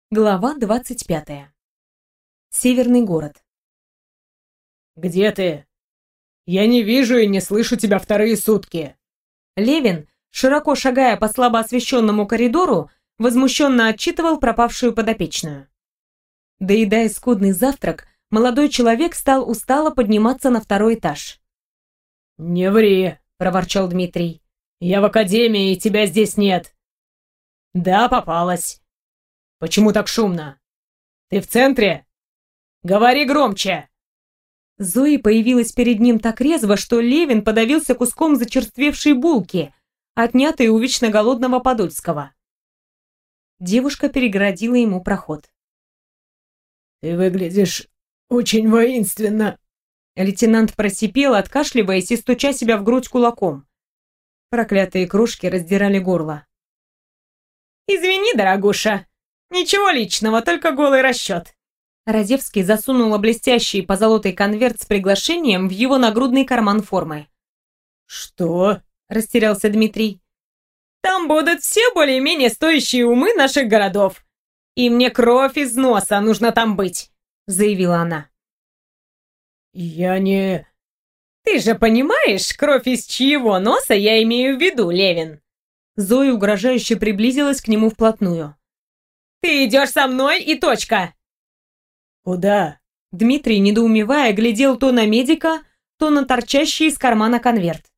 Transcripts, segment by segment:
Глава 25. Северный город. «Где ты? Я не вижу и не слышу тебя вторые сутки!» Левин, широко шагая по слабо освещенному коридору, возмущенно отчитывал пропавшую подопечную. Доедая скудный завтрак, молодой человек стал устало подниматься на второй этаж. «Не ври!» – проворчал Дмитрий. «Я в академии, и тебя здесь нет!» «Да, попалась!» «Почему так шумно? Ты в центре? Говори громче!» Зои появилась перед ним так резво, что Левин подавился куском зачерствевшей булки, отнятой у вечно голодного Подольского. Девушка перегородила ему проход. «Ты выглядишь очень воинственно!» Лейтенант просипел, откашливаясь и стуча себя в грудь кулаком. Проклятые крошки раздирали горло. «Извини, дорогуша, ничего личного, только голый расчет». Радевский засунула блестящий позолотый конверт с приглашением в его нагрудный карман формы. «Что?» – растерялся Дмитрий. «Там будут все более-менее стоящие умы наших городов. И мне кровь из носа нужно там быть», – заявила она. «Я не...» «Ты же понимаешь, кровь из чьего носа я имею в виду, Левин?» Зоя угрожающе приблизилась к нему вплотную. «Ты идешь со мной и точка!» «Куда?» Дмитрий, недоумевая, глядел то на медика, то на торчащий из кармана конверт.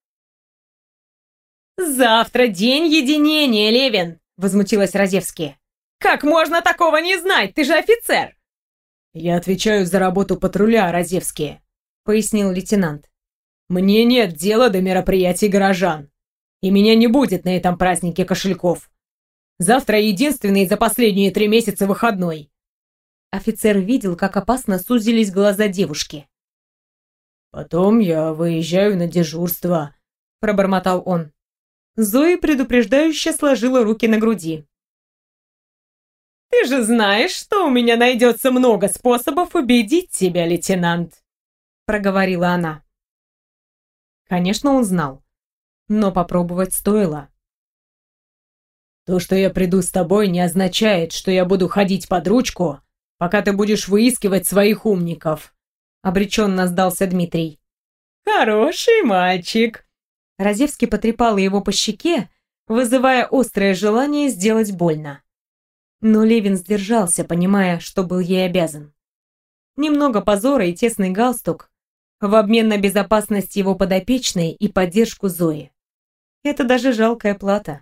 «Завтра день единения, Левин!» — возмутилась Разевский. «Как можно такого не знать? Ты же офицер!» «Я отвечаю за работу патруля, Разевский», — пояснил лейтенант. «Мне нет дела до мероприятий горожан. И меня не будет на этом празднике кошельков. Завтра единственный за последние 3 месяца выходной». Офицер видел, как опасно сузились глаза девушки. «Потом я выезжаю на дежурство», — пробормотал он. Зоя предупреждающе сложила руки на груди. «Ты же знаешь, что у меня найдется много способов убедить тебя, лейтенант», — проговорила она. Конечно, он знал, но попробовать стоило. «То, что я приду с тобой, не означает, что я буду ходить под ручку, пока ты будешь выискивать своих умников», — обреченно сдался Дмитрий. «Хороший мальчик», — Разевский потрепала его по щеке, вызывая острое желание сделать больно. Но Левин сдержался, понимая, что был ей обязан. Немного позора и тесный галстук в обмен на безопасность его подопечной и поддержку Зои. Это даже жалкая плата.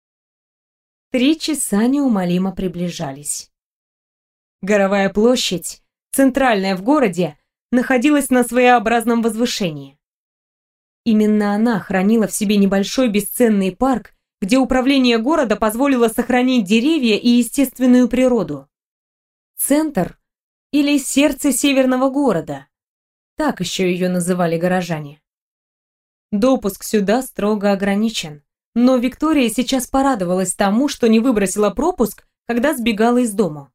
3 часа неумолимо приближались. Горовая площадь, центральная в городе, находилась на своеобразном возвышении. Именно она хранила в себе небольшой бесценный парк, где управление города позволило сохранить деревья и естественную природу. Центр или сердце северного города. Так еще ее называли горожане. Допуск сюда строго ограничен, но Виктория сейчас порадовалась тому, что не выбросила пропуск, когда сбегала из дома.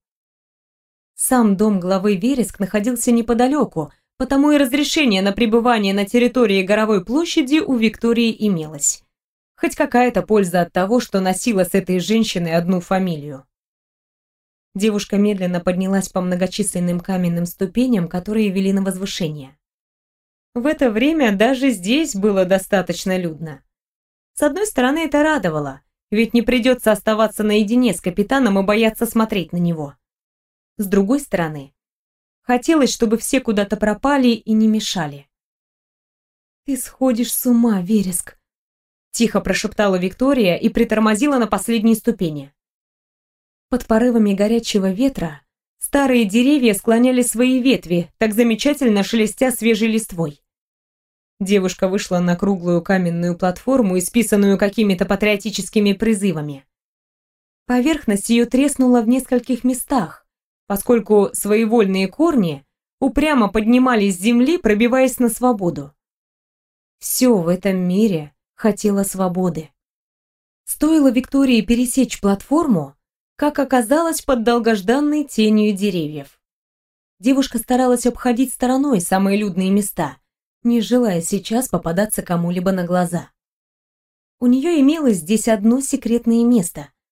Сам дом главы Вереск находился неподалеку, потому и разрешение на пребывание на территории Горовой площади у Виктории имелось. Хоть какая-то польза от того, что носила с этой женщиной одну фамилию. Девушка медленно поднялась по многочисленным каменным ступеням, которые вели на возвышение. В это время даже здесь было достаточно людно. С одной стороны, это радовало, ведь не придется оставаться наедине с капитаном и бояться смотреть на него. С другой стороны, хотелось, чтобы все куда-то пропали и не мешали. «Ты сходишь с ума, Вереск», — тихо прошептала Виктория и притормозила на последней ступени. Под порывами горячего ветра старые деревья склоняли свои ветви, так замечательно шелестя свежей листвой. Девушка вышла на круглую каменную платформу, исписанную какими-то патриотическими призывами. Поверхность ее треснула в нескольких местах, поскольку своевольные корни упрямо поднимались с земли, пробиваясь на свободу. Все в этом мире хотело свободы. Стоило Виктории пересечь платформу, как оказалось под долгожданной тенью деревьев. Девушка старалась обходить стороной самые людные места, не желая сейчас попадаться кому-либо на глаза. У нее имелось здесь одно секретное место,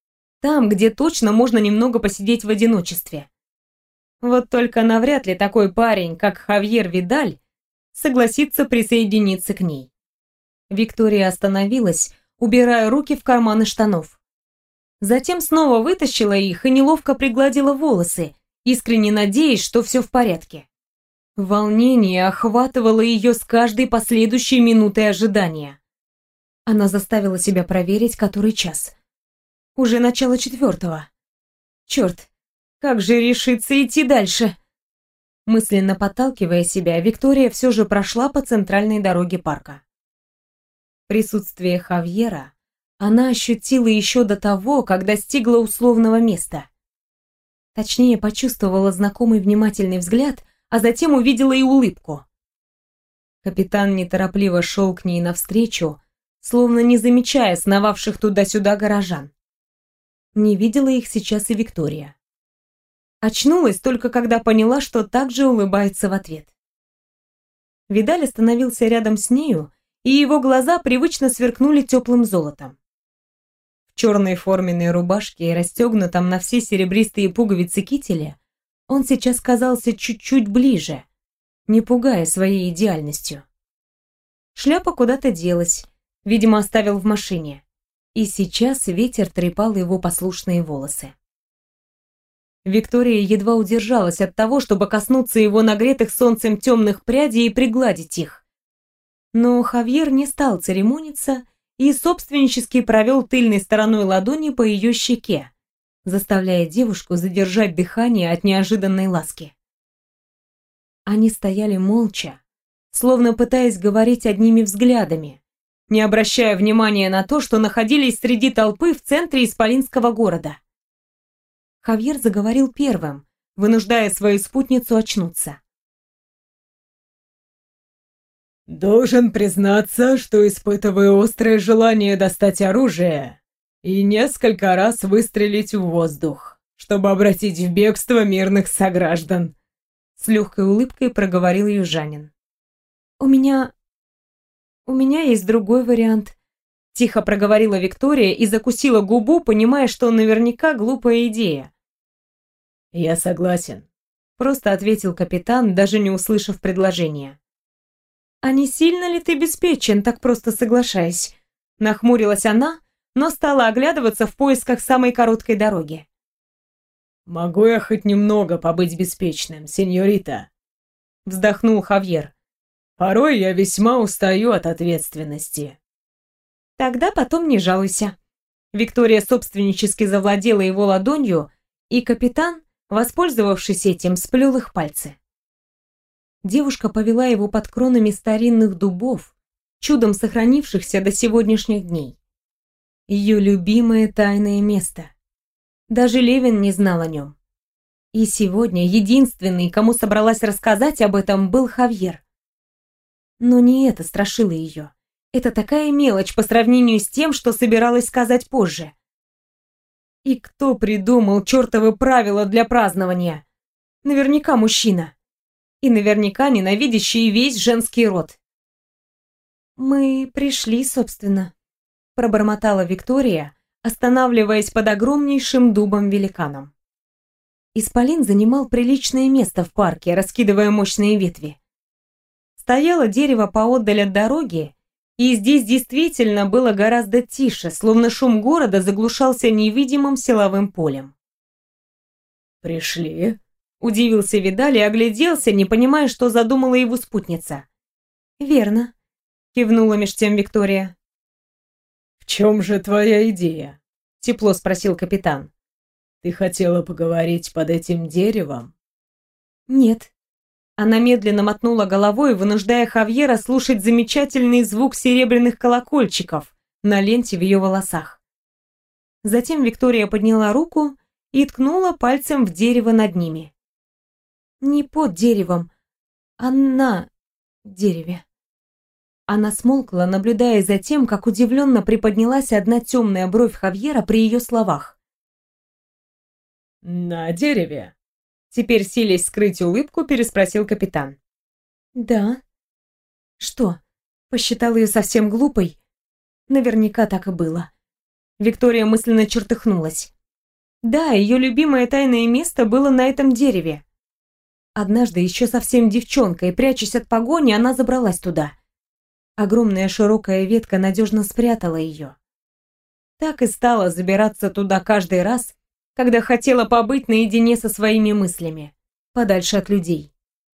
Там, где точно можно немного посидеть в одиночестве. Вот только навряд ли такой парень, как Хавьер Видаль, согласится присоединиться к ней. Виктория остановилась, убирая руки в карманы штанов. Затем снова вытащила их и неловко пригладила волосы, искренне надеясь, что все в порядке. Волнение охватывало ее с каждой последующей минутой ожидания. Она заставила себя проверить, который час. Уже начало 4. Черт, как же решиться идти дальше? Мысленно подталкивая себя, Виктория все же прошла по центральной дороге парка. Присутствие Хавьера она ощутила еще до того, как достигла условного места. Точнее, почувствовала знакомый внимательный взгляд, а затем увидела и улыбку. Капитан неторопливо шел к ней навстречу, словно не замечая сновавших туда-сюда горожан. Не видела их сейчас и Виктория. Очнулась только когда поняла, что также улыбается в ответ. Видаль остановился рядом с нею, и его глаза привычно сверкнули теплым золотом. В черной форменной рубашке и расстегнутом на все серебристые пуговицы кителе он сейчас казался чуть-чуть ближе, не пугая своей идеальностью. Шляпа куда-то делась, видимо, оставил в машине, и сейчас ветер трепал его послушные волосы. Виктория едва удержалась от того, чтобы коснуться его нагретых солнцем темных прядей и пригладить их. Но Хавьер не стал церемониться и собственнически провел тыльной стороной ладони по ее щеке, заставляя девушку задержать дыхание от неожиданной ласки. Они стояли молча, словно пытаясь говорить одними взглядами, не обращая внимания на то, что находились среди толпы в центре исполинского города. Хавьер заговорил первым, вынуждая свою спутницу очнуться. «Должен признаться, что испытываю острое желание достать оружие и несколько раз выстрелить в воздух, чтобы обратить в бегство мирных сограждан», — с легкой улыбкой проговорил южанин. «У меня есть другой вариант», — тихо проговорила Виктория и закусила губу, понимая, что наверняка глупая идея. «Я согласен», — просто ответил капитан, даже не услышав предложения. «А не сильно ли ты беспечен, так просто соглашаясь?» Нахмурилась она, но стала оглядываться в поисках самой короткой дороги. «Могу я хоть немного побыть беспечным, сеньорита?» Вздохнул Хавьер. «Порой я весьма устаю от ответственности». «Тогда потом не жалуйся». Виктория собственнически завладела его ладонью, и капитан, воспользовавшись этим, сплел их пальцы. Девушка повела его под кронами старинных дубов, чудом сохранившихся до сегодняшних дней. Ее любимое тайное место. Даже Левин не знал о нем. И сегодня единственный, кому собралась рассказать об этом, был Хавьер. Но не это страшило ее. Это такая мелочь по сравнению с тем, что собиралась сказать позже. И кто придумал чертовы правила для празднования? Наверняка мужчина. И наверняка ненавидящий весь женский род. «Мы пришли, собственно», — пробормотала Виктория, останавливаясь под огромнейшим дубом-великаном. Исполин занимал приличное место в парке, раскидывая мощные ветви. Стояло дерево поотдаль от дороги, и здесь действительно было гораздо тише, словно шум города заглушался невидимым силовым полем. «Пришли?» — удивился Видаль и огляделся, не понимая, что задумала его спутница. «Верно», — кивнула меж тем Виктория. «В чем же твоя идея?» — тепло спросил капитан. «Ты хотела поговорить под этим деревом?» «Нет». Она медленно мотнула головой, вынуждая Хавьера слушать замечательный звук серебряных колокольчиков на ленте в ее волосах. Затем Виктория подняла руку и ткнула пальцем в дерево над ними. «Не под деревом, а на дереве». Она смолкла, наблюдая за тем, как удивленно приподнялась одна темная бровь Хавьера при ее словах. «На дереве?» Теперь, силясь скрыть улыбку, переспросил капитан. «Да». «Что, посчитал ее совсем глупой?» Наверняка так и было. Виктория мысленно чертыхнулась. Да, ее любимое тайное место было на этом дереве. Однажды, еще совсем девчонкой, прячась от погони, она забралась туда. Огромная широкая ветка надежно спрятала ее. Так и стала забираться туда каждый раз, когда хотела побыть наедине со своими мыслями, подальше от людей.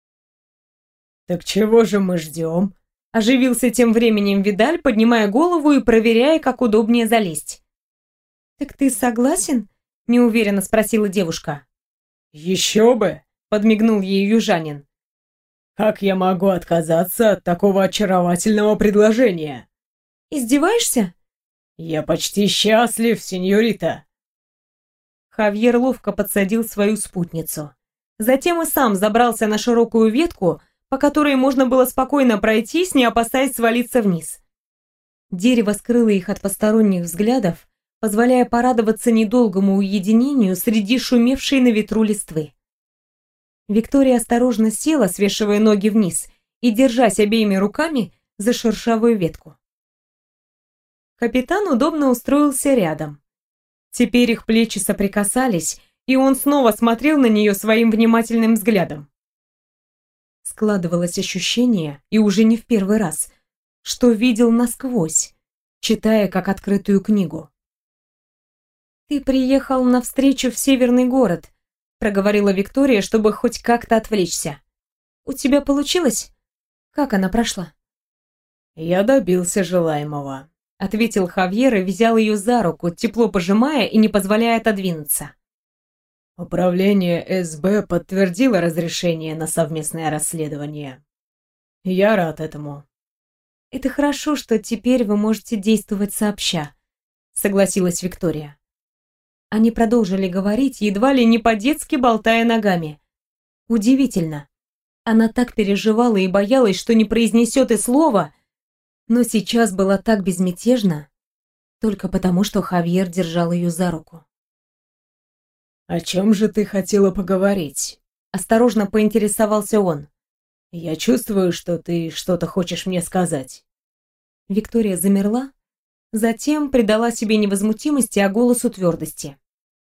«Так чего же мы ждем?» Оживился тем временем Видаль, поднимая голову и проверяя, как удобнее залезть. «Так ты согласен?» – неуверенно спросила девушка. «Еще бы!» – подмигнул ей южанин. «Как я могу отказаться от такого очаровательного предложения?» «Издеваешься?» «Я почти счастлив, сеньорита!» Хавьер ловко подсадил свою спутницу. Затем и сам забрался на широкую ветку, по которой можно было спокойно пройтись, не опасаясь свалиться вниз. Дерево скрыло их от посторонних взглядов, позволяя порадоваться недолгому уединению среди шумевшей на ветру листвы. Виктория осторожно села, свешивая ноги вниз и держась обеими руками за шершавую ветку. Капитан удобно устроился рядом. Теперь их плечи соприкасались, и он снова смотрел на нее своим внимательным взглядом. Складывалось ощущение, и уже не в первый раз, что видел насквозь, читая как открытую книгу. «Ты приехал навстречу в северный город», — проговорила Виктория, чтобы хоть как-то отвлечься. «У тебя получилось? Как она прошла?» «Я добился желаемого», — ответил Хавьер и взял ее за руку, тепло пожимая и не позволяя отодвинуться. «Управление СБ подтвердило разрешение на совместное расследование. Я рад этому». «Это хорошо, что теперь вы можете действовать сообща», — согласилась Виктория. Они продолжили говорить, едва ли не по-детски болтая ногами. Удивительно. Она так переживала и боялась, что не произнесет и слова, но сейчас была так безмятежна, только потому, что Хавьер держал ее за руку. «О чем же ты хотела поговорить?» Осторожно поинтересовался он. «Я чувствую, что ты что-то хочешь мне сказать». Виктория замерла, затем придала себе невозмутимости, а голосу твердости.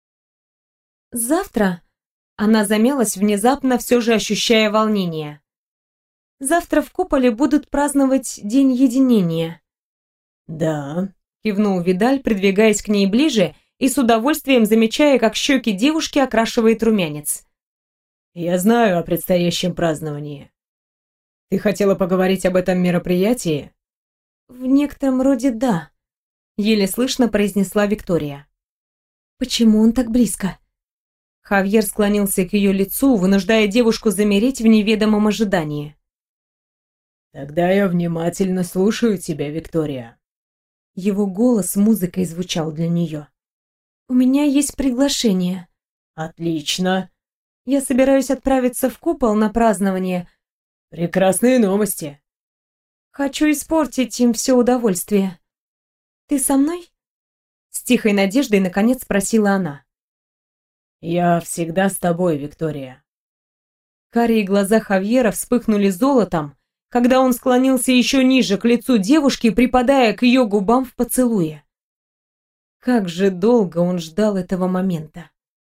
«Завтра...» Она замялась, внезапно все же ощущая волнение. «Завтра в куполе будут праздновать День единения». «Да», — кивнул Видаль, придвигаясь к ней ближе и с удовольствием замечая, как щеки девушки окрашивает румянец. «Я знаю о предстоящем праздновании. Ты хотела поговорить об этом мероприятии?» «В некотором роде да», — еле слышно произнесла Виктория. «Почему он так близко?» Хавьер склонился к ее лицу, вынуждая девушку замереть в неведомом ожидании. «Тогда я внимательно слушаю тебя, Виктория». Его голос музыкой звучал для нее. «У меня есть приглашение». «Отлично». «Я собираюсь отправиться в купол на празднование». «Прекрасные новости». «Хочу испортить им все удовольствие». «Ты со мной?» С тихой надеждой наконец спросила она. «Я всегда с тобой, Виктория». Карие глаза Хавьера вспыхнули золотом, когда он склонился еще ниже к лицу девушки, припадая к ее губам в поцелуе. Как же долго он ждал этого момента.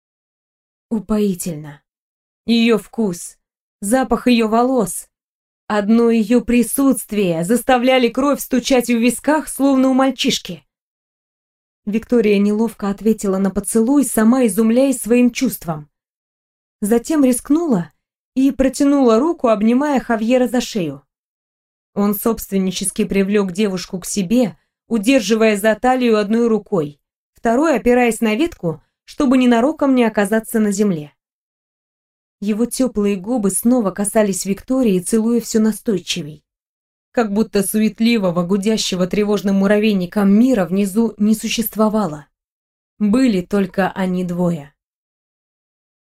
Упоительно. Ее вкус, запах ее волос, одно ее присутствие заставляли кровь стучать в висках, словно у мальчишки. Виктория неловко ответила на поцелуй, сама изумляясь своим чувствам. Затем рискнула и протянула руку, обнимая Хавьера за шею. Он собственнически привлек девушку к себе, удерживая за талию одной рукой, второй опираясь на ветку, чтобы ненароком не оказаться на земле. Его теплые губы снова касались Виктории, целуя все настойчивей. Как будто суетливого, гудящего тревожным муравейником мира внизу не существовало. Были только они двое.